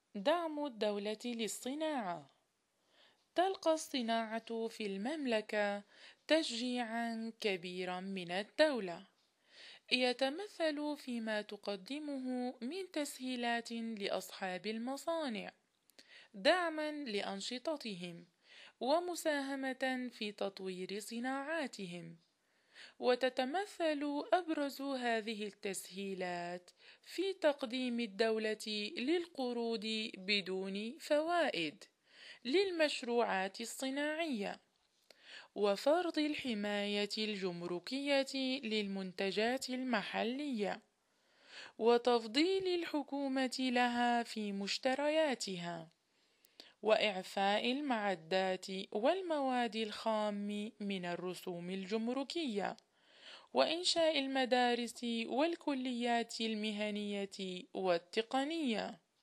دعم الدولة للصناعة. تلقى الصناعة في المملكة تشجيعا كبيرا من الدولة، يتمثل فيما تقدمه من تسهيلات لأصحاب المصانع، دعما لأنشطتهم، ومساهمة في تطوير صناعاتهم. وتتمثل أبرز هذه التسهيلات في تقديم الدولة للقروض بدون فوائد للمشروعات الصناعية، وفرض الحماية الجمركية للمنتجات المحلية، وتفضيل الحكومة لها في مشترياتها، وإعفاء المعدات والمواد الخام من الرسوم الجمركية، وإنشاء المدارس والكليات المهنية والتقنية.